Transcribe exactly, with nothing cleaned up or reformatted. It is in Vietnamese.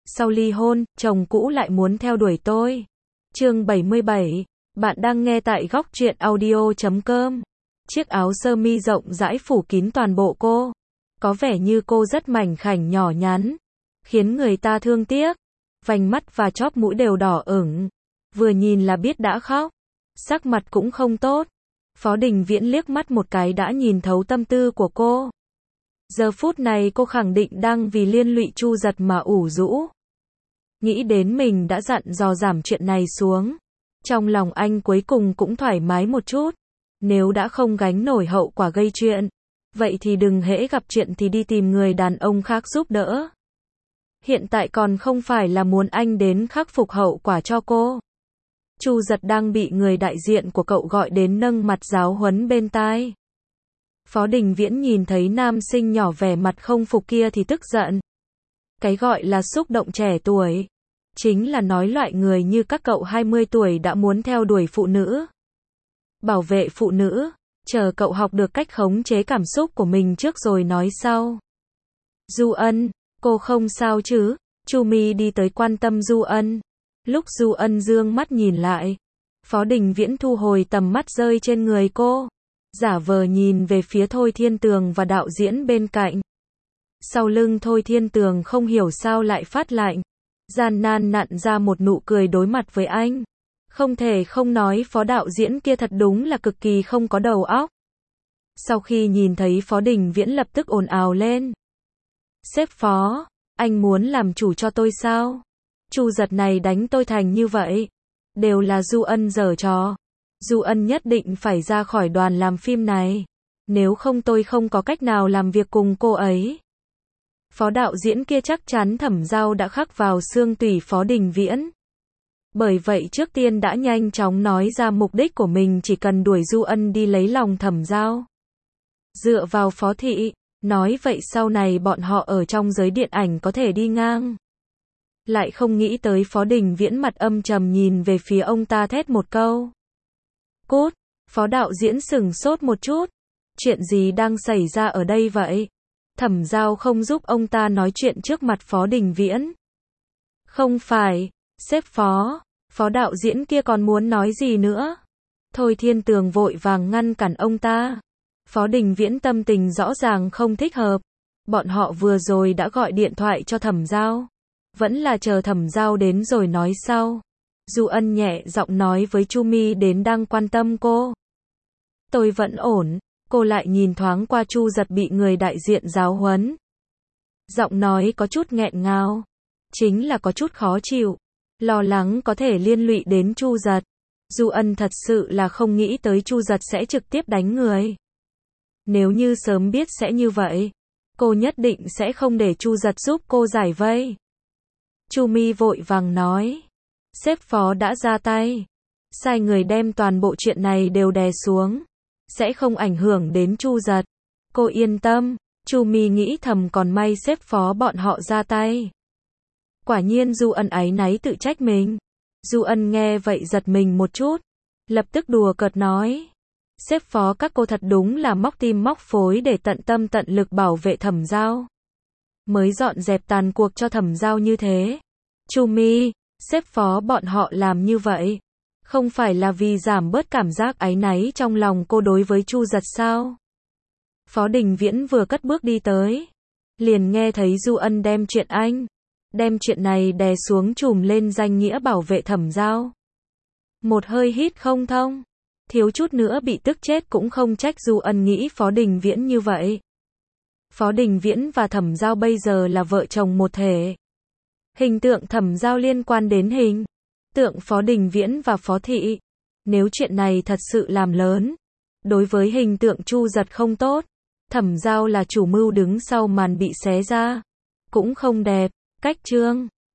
Sau ly hôn, chồng cũ lại muốn theo đuổi tôi. Chương bảy mươi bảy. Bạn đang nghe tại góc truyện audio chấm com. Chiếc áo sơ mi rộng rãi phủ kín toàn bộ cô. Có vẻ như cô rất mảnh khảnh nhỏ nhắn, khiến người ta thương tiếc. Vành mắt và chóp mũi đều đỏ ửng. Vừa nhìn là biết đã khóc. Sắc mặt cũng không tốt. Phó Đình Viễn liếc mắt một cái đã nhìn thấu tâm tư của cô. Giờ phút này cô khẳng định đang vì liên lụy Chu Giật mà ủ rũ. Nghĩ đến mình đã dặn dò giảm chuyện này xuống. Trong lòng anh cuối cùng cũng thoải mái một chút. Nếu đã không gánh nổi hậu quả gây chuyện, vậy thì đừng hễ gặp chuyện thì đi tìm người đàn ông khác giúp đỡ. Hiện tại còn không phải là muốn anh đến khắc phục hậu quả cho cô. Chu Giật đang bị người đại diện của cậu gọi đến nâng mặt giáo huấn bên tai. Phó Đình Viễn nhìn thấy nam sinh nhỏ vẻ mặt không phục kia thì tức giận. Cái gọi là xúc động trẻ tuổi, chính là nói loại người như các cậu hai mươi tuổi đã muốn theo đuổi phụ nữ, bảo vệ phụ nữ, chờ cậu học được cách khống chế cảm xúc của mình trước rồi nói sau. Du Ân, cô không sao chứ? Chu Mi đi tới quan tâm Du Ân. Lúc Du Ân dương mắt nhìn lại, Phó Đình Viễn thu hồi tầm mắt rơi trên người cô, giả vờ nhìn về phía Thôi Thiên Tường và đạo diễn bên cạnh. Sau lưng Thôi Thiên Tường không hiểu sao lại phát lạnh, gian nan nặn ra một nụ cười đối mặt với anh. Không thể không nói Phó đạo diễn kia thật đúng là cực kỳ không có đầu óc. Sau khi nhìn thấy Phó Đình Viễn lập tức ồn ào lên. Sếp Phó, anh muốn làm chủ cho tôi sao? Chu Giật này đánh tôi thành như vậy, đều là Du Ân giở trò. Du Ân nhất định phải ra khỏi đoàn làm phim này, nếu không tôi không có cách nào làm việc cùng cô ấy. Phó đạo diễn kia chắc chắn Thẩm Giao đã khắc vào xương tủy Phó Đình Viễn. Bởi vậy trước tiên đã nhanh chóng nói ra mục đích của mình, chỉ cần đuổi Du Ân đi lấy lòng Thẩm Giao. Dựa vào Phó thị, nói vậy sau này bọn họ ở trong giới điện ảnh có thể đi ngang. Lại không nghĩ tới Phó Đình Viễn mặt âm trầm nhìn về phía ông ta thét một câu. Cút! Phó đạo diễn sửng sốt một chút. Chuyện gì đang xảy ra ở đây vậy? Thẩm Giao không giúp ông ta nói chuyện trước mặt Phó Đình Viễn. Không phải, sếp Phó, Phó đạo diễn kia còn muốn nói gì nữa? Thôi Thiên Tường vội vàng ngăn cản ông ta. Phó Đình Viễn tâm tình rõ ràng không thích hợp. Bọn họ vừa rồi đã gọi điện thoại cho Thẩm Giao. Vẫn là chờ Thẩm Giao đến rồi nói sau. Du Ân nhẹ giọng nói với Chu Mi đến đang quan tâm cô. Tôi vẫn ổn. Cô lại nhìn thoáng qua Chu Giật bị người đại diện giáo huấn. Giọng nói có chút nghẹn ngào. Chính là có chút khó chịu. Lo lắng có thể liên lụy đến Chu Giật. Du Ân thật sự là không nghĩ tới Chu Giật sẽ trực tiếp đánh người. Nếu như sớm biết sẽ như vậy, cô nhất định sẽ không để Chu Giật giúp cô giải vây. Chu Mi vội vàng nói. Sếp Phó đã ra tay. Sai người đem toàn bộ chuyện này đều đè xuống. Sẽ không ảnh hưởng đến Chu Giật. Cô yên tâm. Chu Mi nghĩ thầm còn may sếp Phó bọn họ ra tay. Quả nhiên Du Ân áy náy tự trách mình. Du Ân nghe vậy giật mình một chút. Lập tức đùa cợt nói. Sếp Phó các cô thật đúng là móc tim móc phối để tận tâm tận lực bảo vệ Thẩm Giao. Mới dọn dẹp tàn cuộc cho Thẩm Giao như thế. Chu Mi, sếp Phó bọn họ làm như vậy, không phải là vì giảm bớt cảm giác áy náy trong lòng cô đối với Chu Giật sao? Phó Đình Viễn vừa cất bước đi tới, liền nghe thấy Du Ân đem chuyện anh, đem chuyện này đè xuống trùm lên danh nghĩa bảo vệ Thẩm Giao. Một hơi hít không thông, thiếu chút nữa bị tức chết cũng không trách Du Ân nghĩ Phó Đình Viễn như vậy. Phó Đình Viễn và Thẩm Giao bây giờ là vợ chồng một thể. Hình tượng Thẩm Giao liên quan đến hình tượng Phó Đình Viễn và Phó thị. Nếu chuyện này thật sự làm lớn, đối với hình tượng Chu Giật không tốt. Thẩm Giao là chủ mưu đứng sau màn bị xé ra, cũng không đẹp. Cách chương